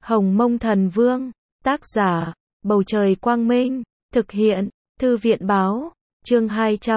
Hồng Mông Thần Vương, tác giả, Bầu Trời Quang Minh, thực hiện, Thư viện Báo, chương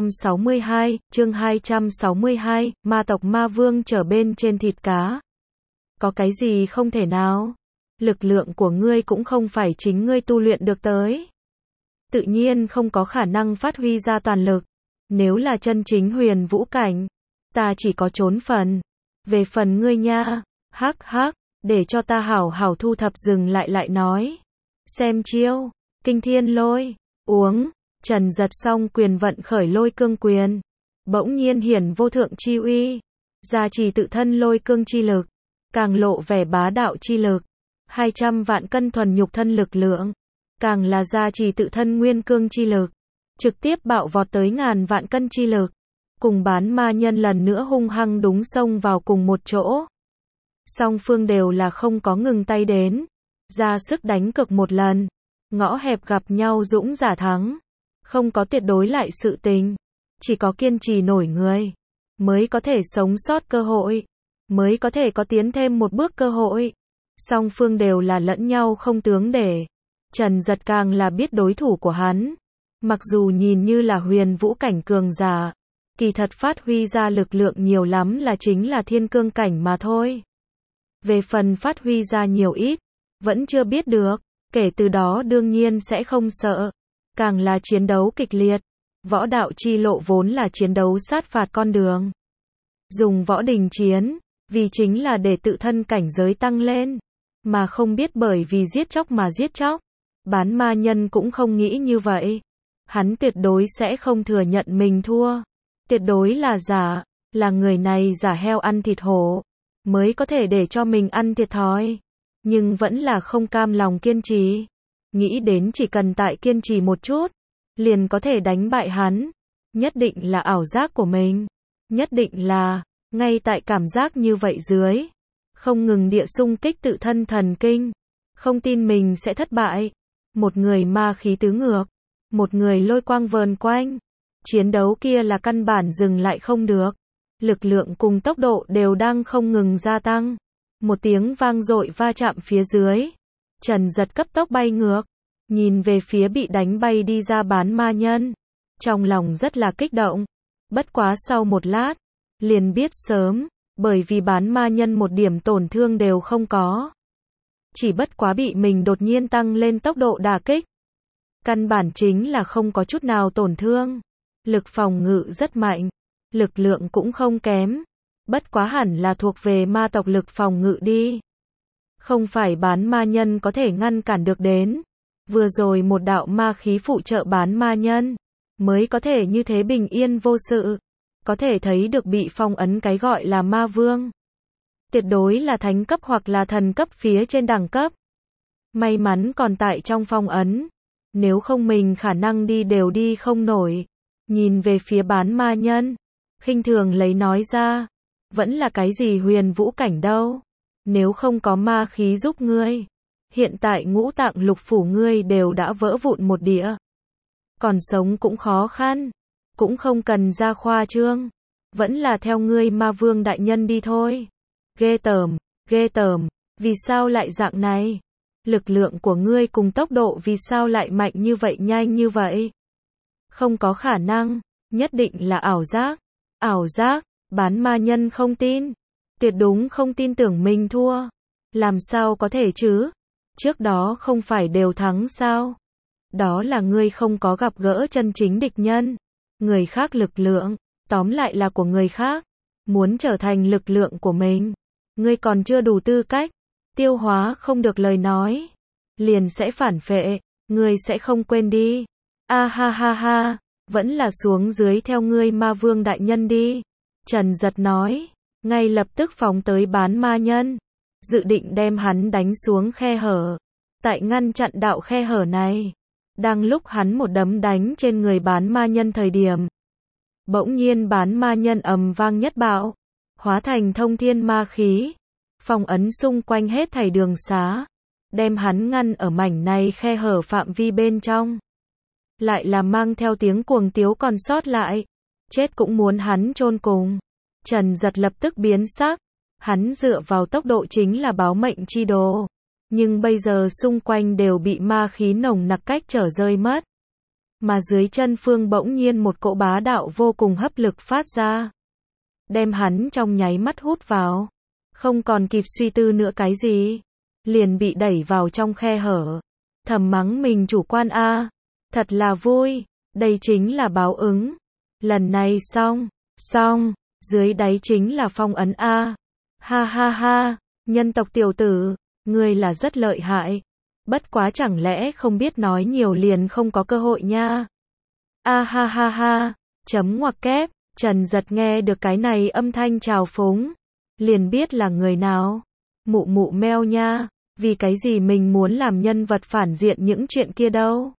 262, ma tộc ma vương trở bên trên thịt cá. Có cái gì không thể nào? Lực lượng của ngươi cũng không phải chính ngươi tu luyện được tới. Tự nhiên không có khả năng phát huy ra toàn lực. Nếu là chân chính huyền vũ cảnh, ta chỉ có trốn phần. Về phần ngươi nha, hắc hắc, để cho ta hảo hảo thu thập dừng lại nói. Xem chiêu, kinh thiên lôi, uống, Trần Giật xong quyền vận khởi lôi cương quyền. Bỗng nhiên hiển vô thượng chi uy, gia trì tự thân lôi cương chi lực, càng lộ vẻ bá đạo chi lực. 200 vạn cân thuần nhục thân lực lượng, càng là gia trì tự thân nguyên cương chi lực, trực tiếp bạo vọt tới ngàn vạn cân chi lực, cùng bán ma nhân lần nữa hung hăng đúng xông vào cùng một chỗ. Song phương đều là không có ngừng tay đến, ra sức đánh cực một lần, ngõ hẹp gặp nhau dũng giả thắng, không có tuyệt đối lại sự tình, chỉ có kiên trì nổi người, mới có thể sống sót cơ hội, mới có thể có tiến thêm một bước cơ hội. Song phương đều là lẫn nhau không tướng để. Trần Giật càng là biết đối thủ của hắn. Mặc dù nhìn như là huyền vũ cảnh cường giả, kỳ thật phát huy ra lực lượng nhiều lắm là chính là thiên cương cảnh mà thôi. Về phần phát huy ra nhiều ít, vẫn chưa biết được, kể từ đó đương nhiên sẽ không sợ. Càng là chiến đấu kịch liệt, võ đạo chi lộ vốn là chiến đấu sát phạt con đường. Dùng võ đình chiến, vì chính là để tự thân cảnh giới tăng lên. Mà không biết bởi vì giết chóc mà giết chóc. Bán ma nhân cũng không nghĩ như vậy. Hắn tuyệt đối sẽ không thừa nhận mình thua. Tuyệt đối là giả, là người này giả heo ăn thịt hổ, mới có thể để cho mình ăn thiệt thòi. Nhưng vẫn là không cam lòng kiên trì. Nghĩ đến chỉ cần tại kiên trì một chút, liền có thể đánh bại hắn. Nhất định là ảo giác của mình. Nhất định là, ngay tại cảm giác như vậy dưới, không ngừng địa xung kích tự thân thần kinh, không tin mình sẽ thất bại. Một người ma khí tứ ngược, một người lôi quang vờn quanh. Chiến đấu kia là căn bản dừng lại không được. Lực lượng cùng tốc độ đều đang không ngừng gia tăng. Một tiếng vang dội va chạm phía dưới. Trần Giật cấp tốc bay ngược, nhìn về phía bị đánh bay đi ra bán ma nhân. Trong lòng rất là kích động. Bất quá sau một lát, liền biết sớm. Bởi vì bán ma nhân một điểm tổn thương đều không có. Chỉ bất quá bị mình đột nhiên tăng lên tốc độ đả kích. Căn bản chính là không có chút nào tổn thương. Lực phòng ngự rất mạnh. Lực lượng cũng không kém. Bất quá hẳn là thuộc về ma tộc lực phòng ngự đi. Không phải bán ma nhân có thể ngăn cản được đến. Vừa rồi một đạo ma khí phụ trợ bán ma nhân, mới có thể như thế bình yên vô sự. Có thể thấy được bị phong ấn cái gọi là ma vương. Tuyệt đối là thánh cấp hoặc là thần cấp phía trên đẳng cấp. May mắn còn tại trong phong ấn. Nếu không mình khả năng đi đều đi không nổi. Nhìn về phía bán ma nhân, khinh thường lấy nói ra. Vẫn là cái gì huyền vũ cảnh đâu. Nếu không có ma khí giúp ngươi, hiện tại ngũ tạng lục phủ ngươi đều đã vỡ vụn một địa. Còn sống cũng khó khăn. Cũng không cần ra khoa trương. Vẫn là theo ngươi ma vương đại nhân đi thôi. Ghê tởm, vì sao lại dạng này? Lực lượng của ngươi cùng tốc độ vì sao lại mạnh như vậy nhanh như vậy? Không có khả năng, nhất định là ảo giác, bán ma nhân không tin. Tuyệt đúng không tin tưởng mình thua. Làm sao có thể chứ? Trước đó không phải đều thắng sao? Đó là ngươi không có gặp gỡ chân chính địch nhân. Người khác lực lượng, tóm lại là của người khác. Muốn trở thành lực lượng của mình, ngươi còn chưa đủ tư cách. Tiêu hóa không được lời nói, liền sẽ phản phệ. Ngươi sẽ không quên đi. Ha, vẫn là xuống dưới theo ngươi ma vương đại nhân đi. Trần Giật nói, ngay lập tức phóng tới bán ma nhân, dự định đem hắn đánh xuống khe hở. Tại ngăn chặn đạo khe hở này, đang lúc hắn một đấm đánh trên người bán ma nhân thời điểm, bỗng nhiên bán ma nhân ầm vang nhất bạo, hóa thành thông thiên ma khí, phong ấn xung quanh hết thảy đường xá, đem hắn ngăn ở mảnh này khe hở phạm vi bên trong. Lại là mang theo tiếng cuồng tiếu còn sót lại, chết cũng muốn hắn chôn cùng. Trần Giật lập tức biến sắc, hắn dựa vào tốc độ chính là báo mệnh chi đồ. Nhưng bây giờ xung quanh đều bị ma khí nồng nặc cách trở rơi mất. Mà dưới chân Phương bỗng nhiên một cỗ bá đạo vô cùng hấp lực phát ra. Đem hắn trong nháy mắt hút vào. Không còn kịp suy tư nữa cái gì. Liền bị đẩy vào trong khe hở. Thầm mắng mình chủ quan a, thật là vui, đây chính là báo ứng. Lần này xong, dưới đáy chính là phong ấn a. Ha ha ha, nhân tộc tiểu tử, ngươi là rất lợi hại. Bất quá chẳng lẽ không biết nói nhiều liền không có cơ hội nha. A ha ha ha, chấm ngoặc kép, Trần Giật nghe được cái này âm thanh trào phúng. Liền biết là người nào. Mụ mụ meo nha, vì cái gì mình muốn làm nhân vật phản diện những chuyện kia đâu.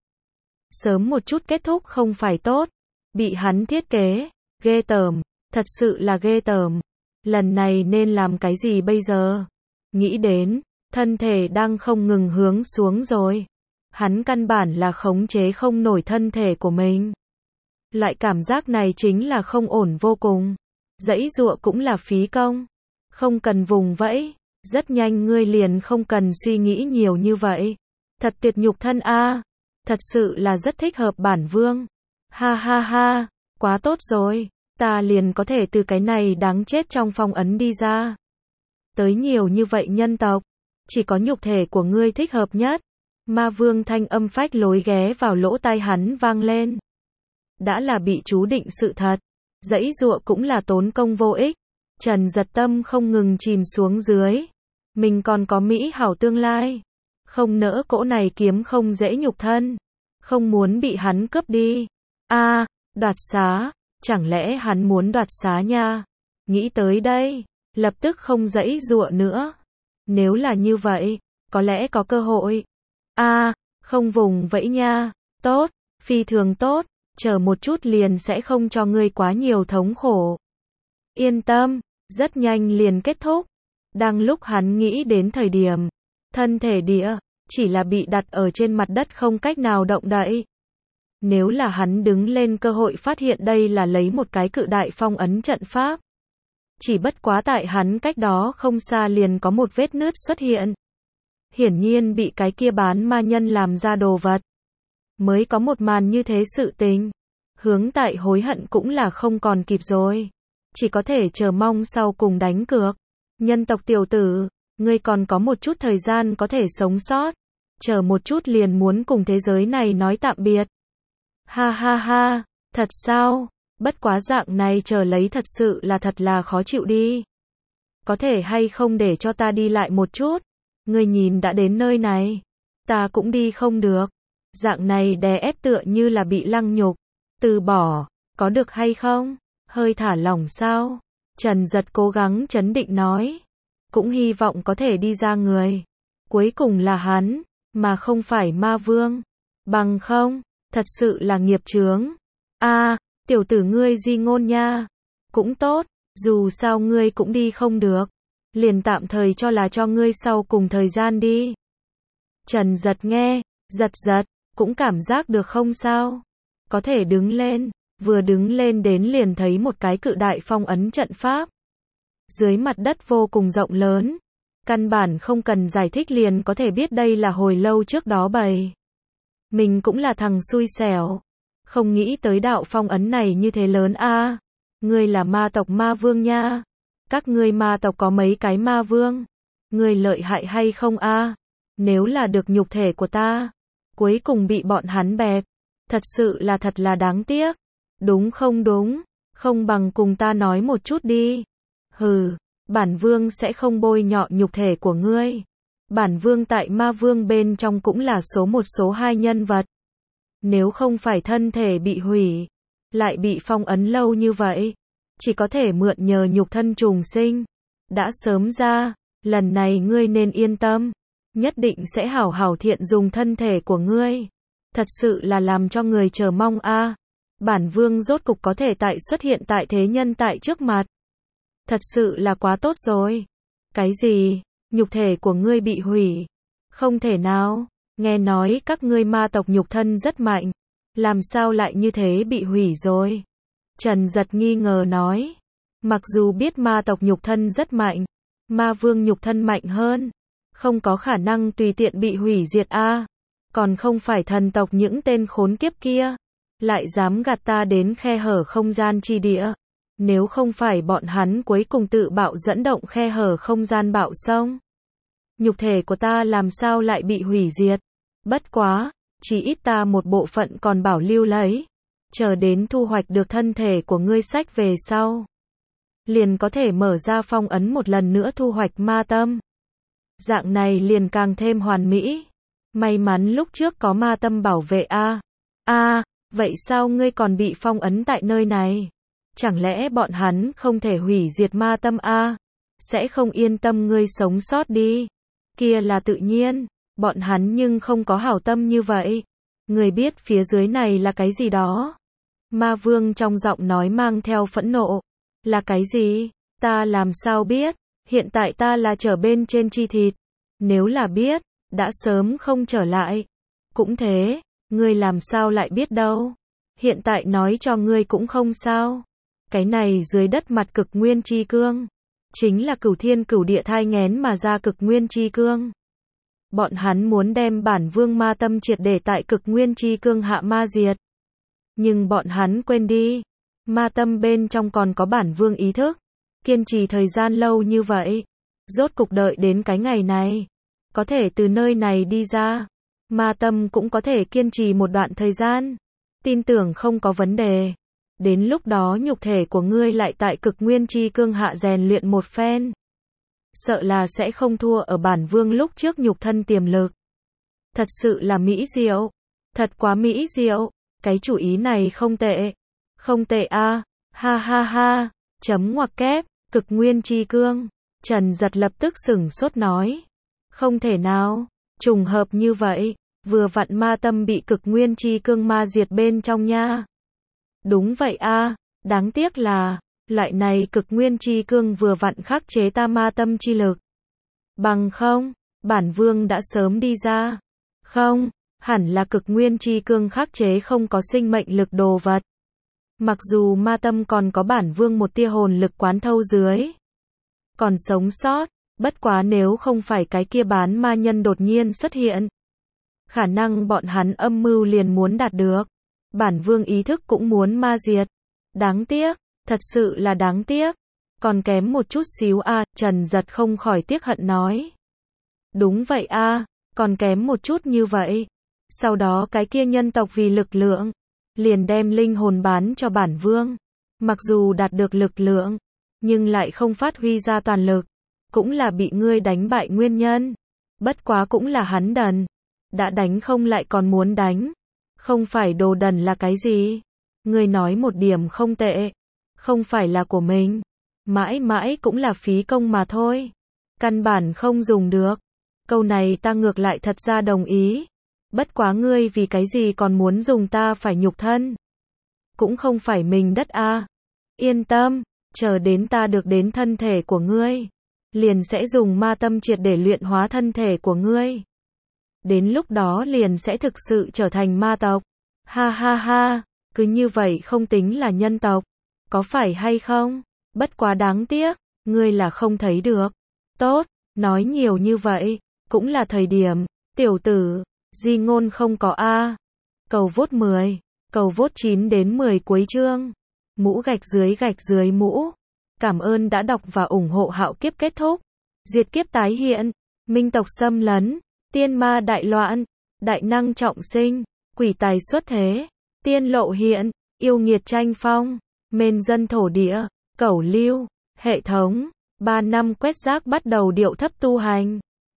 Sớm một chút kết thúc không phải tốt. Bị hắn thiết kế, ghê tởm, thật sự là ghê tởm. Lần này nên làm cái gì bây giờ? Nghĩ đến, thân thể đang không ngừng hướng xuống rồi. Hắn căn bản là khống chế không nổi thân thể của mình. Loại cảm giác này chính là không ổn vô cùng. Giãy giụa cũng là phí công. Không cần vùng vẫy, rất nhanh ngươi liền không cần suy nghĩ nhiều như vậy. Thật tuyệt nhục thân a, thật sự là rất thích hợp bản vương. Ha ha ha, quá tốt rồi, ta liền có thể từ cái này đáng chết trong phong ấn đi ra. Tới nhiều như vậy nhân tộc, chỉ có nhục thể của ngươi thích hợp nhất. Ma vương thanh âm phách lối ghé vào lỗ tai hắn vang lên. Đã là bị chú định sự thật, giãy giụa cũng là tốn công vô ích. Trần Giật tâm không ngừng chìm xuống dưới. Mình còn có mỹ hảo tương lai. Không nỡ cỗ này kiếm không dễ nhục thân. Không muốn bị hắn cướp đi. A, đoạt xá. Chẳng lẽ hắn muốn đoạt xá nha? Nghĩ tới đây, lập tức không giãy giụa nữa. Nếu là như vậy, có lẽ có cơ hội. A, không vùng vẫy nha. Tốt, phi thường tốt. Chờ một chút liền sẽ không cho ngươi quá nhiều thống khổ. Yên tâm, rất nhanh liền kết thúc. Đang lúc hắn nghĩ đến thời điểm, thân thể địa, chỉ là bị đặt ở trên mặt đất không cách nào động đậy. Nếu là hắn đứng lên cơ hội phát hiện đây là lấy một cái cự đại phong ấn trận pháp. Chỉ bất quá tại hắn cách đó không xa liền có một vết nứt xuất hiện. Hiển nhiên bị cái kia bán ma nhân làm ra đồ vật. Mới có một màn như thế sự tình. Hướng tại hối hận cũng là không còn kịp rồi. Chỉ có thể chờ mong sau cùng đánh cược. Nhân tộc tiểu tử, ngươi còn có một chút thời gian có thể sống sót. Chờ một chút liền muốn cùng thế giới này nói tạm biệt. Ha ha ha, thật sao? Bất quá dạng này chờ lấy thật sự là khó chịu đi. Có thể hay không để cho ta đi lại một chút? Ngươi nhìn đã đến nơi này. Ta cũng đi không được. Dạng này đè ép tựa như là bị lăng nhục. Từ bỏ, có được hay không? Hơi thả lỏng sao? Trần Giật cố gắng trấn định nói. Cũng hy vọng có thể đi ra người. Cuối cùng là hắn, mà không phải ma vương. Bằng không, thật sự là nghiệp chướng. A, tiểu tử ngươi di ngôn nha. Cũng tốt, dù sao ngươi cũng đi không được. Liền tạm thời cho là cho ngươi sau cùng thời gian đi. Trần Giật nghe, giật, cũng cảm giác được không sao. Có thể đứng lên, vừa đứng lên đến liền thấy một cái cự đại phong ấn trận pháp. Dưới mặt đất vô cùng rộng lớn. Căn bản không cần giải thích liền có thể biết đây là hồi lâu trước đó bày. Mình cũng là thằng xui xẻo. Không nghĩ tới đạo phong ấn này như thế lớn a. Ngươi là ma tộc ma vương nha. Các ngươi ma tộc có mấy cái ma vương? Ngươi lợi hại hay không a? Nếu là được nhục thể của ta, cuối cùng bị bọn hắn bẹp. Thật sự là thật là đáng tiếc. Đúng không đúng? Không bằng cùng ta nói một chút đi. Hừ, bản vương sẽ không bôi nhọ nhục thể của ngươi. Bản vương tại ma vương bên trong cũng là số 1 số 2 nhân vật. Nếu không phải thân thể bị hủy, lại bị phong ấn lâu như vậy, chỉ có thể mượn nhờ nhục thân trùng sinh. Đã sớm ra, lần này ngươi nên yên tâm. Nhất định sẽ hảo hảo thiện dùng thân thể của ngươi. Thật sự là làm cho người chờ mong a. Bản vương rốt cục có thể xuất hiện tại thế nhân tại trước mặt. Thật sự là quá tốt rồi. Cái gì? Nhục thể của ngươi bị hủy? Không thể nào, nghe nói các ngươi ma tộc nhục thân rất mạnh. Làm sao lại như thế bị hủy rồi? Trần Giật nghi ngờ nói. Mặc dù biết ma tộc nhục thân rất mạnh, ma vương nhục thân mạnh hơn. Không có khả năng tùy tiện bị hủy diệt a. Còn không phải thần tộc những tên khốn kiếp kia, lại dám gạt ta đến khe hở không gian chi địa. Nếu không phải bọn hắn cuối cùng tự bạo dẫn động khe hở không gian bạo sông, nhục thể của ta làm sao lại bị hủy diệt. Bất quá, chỉ ít ta một bộ phận còn bảo lưu lấy. Chờ đến thu hoạch được thân thể của ngươi sách về sau, liền có thể mở ra phong ấn một lần nữa thu hoạch ma tâm. Dạng này liền càng thêm hoàn mỹ. May mắn lúc trước có ma tâm bảo vệ a. Vậy sao ngươi còn bị phong ấn tại nơi này? Chẳng lẽ bọn hắn không thể hủy diệt ma tâm a? Sẽ không yên tâm ngươi sống sót đi. Kia là tự nhiên, bọn hắn nhưng không có hảo tâm như vậy. Ngươi biết phía dưới này là cái gì đó? Ma vương trong giọng nói mang theo phẫn nộ. Là cái gì? Ta làm sao biết? Hiện tại ta là trở bên trên chi thịt. Nếu là biết, đã sớm không trở lại. Cũng thế, ngươi làm sao lại biết đâu? Hiện tại nói cho ngươi cũng không sao. Cái này dưới đất mặt cực nguyên chi cương, chính là cửu thiên cửu địa thai nghén mà ra cực nguyên chi cương. Bọn hắn muốn đem bản vương ma tâm triệt để tại cực nguyên chi cương hạ ma diệt. Nhưng bọn hắn quên đi, ma tâm bên trong còn có bản vương ý thức. Kiên trì thời gian lâu như vậy, rốt cục đợi đến cái ngày này, có thể từ nơi này đi ra. Ma tâm cũng có thể kiên trì một đoạn thời gian, tin tưởng không có vấn đề. Đến lúc đó nhục thể của ngươi lại tại cực nguyên chi cương hạ rèn luyện một phen, sợ là sẽ không thua ở bản vương lúc trước nhục thân tiềm lực. Thật sự là mỹ diệu, thật quá mỹ diệu, cái chủ ý này không tệ. Không tệ a. Ha ha ha. Chấm ngoặc kép, cực nguyên chi cương. Trần Giật lập tức sửng sốt nói. Không thể nào, trùng hợp như vậy, vừa vặn ma tâm bị cực nguyên chi cương ma diệt bên trong nha. Đúng vậy a, đáng tiếc là, loại này cực nguyên chi cương vừa vặn khắc chế ta ma tâm chi lực. Bằng không, bản vương đã sớm đi ra. Không, hẳn là cực nguyên chi cương khắc chế không có sinh mệnh lực đồ vật. Mặc dù ma tâm còn có bản vương một tia hồn lực quán thâu dưới, còn sống sót, bất quá nếu không phải cái kia bán ma nhân đột nhiên xuất hiện, khả năng bọn hắn âm mưu liền muốn đạt được. Bản vương ý thức cũng muốn ma diệt. Đáng tiếc, thật sự là đáng tiếc. Còn kém một chút xíu a. Trần Giật không khỏi tiếc hận nói. Đúng vậy a, còn kém một chút như vậy. Sau đó cái kia nhân tộc vì lực lượng, liền đem linh hồn bán cho bản vương. Mặc dù đạt được lực lượng, nhưng lại không phát huy ra toàn lực. Cũng là bị ngươi đánh bại nguyên nhân. Bất quá cũng là hắn đần. Đã đánh không lại còn muốn đánh. Không phải đồ đần là cái gì? Ngươi nói một điểm không tệ. Không phải là của mình. Mãi mãi cũng là phí công mà thôi. Căn bản không dùng được. Câu này ta ngược lại thật ra đồng ý. Bất quá ngươi vì cái gì còn muốn dùng ta phải nhục thân? Cũng không phải mình đất a. Yên tâm, chờ đến ta được đến thân thể của ngươi, liền sẽ dùng ma tâm triệt để luyện hóa thân thể của ngươi. Đến lúc đó liền sẽ thực sự trở thành ma tộc. Ha ha ha, cứ như vậy không tính là nhân tộc. Có phải hay không? Bất quá đáng tiếc, ngươi là không thấy được. Tốt, nói nhiều như vậy, cũng là thời điểm. Tiểu tử, di ngôn không có a. Cầu vote 10, cầu vote 9 đến 10 cuối chương. Mũ gạch dưới mũ. Cảm ơn đã đọc và ủng hộ Hạo Kiếp kết thúc. Diệt kiếp tái hiện, minh tộc xâm lấn, tiên ma đại loạn, đại năng trọng sinh, quỷ tài xuất thế, tiên lộ hiện, yêu nghiệt tranh phong, mên dân thổ địa, cẩu lưu, hệ thống, 3 năm quét rác bắt đầu điệu thấp tu hành.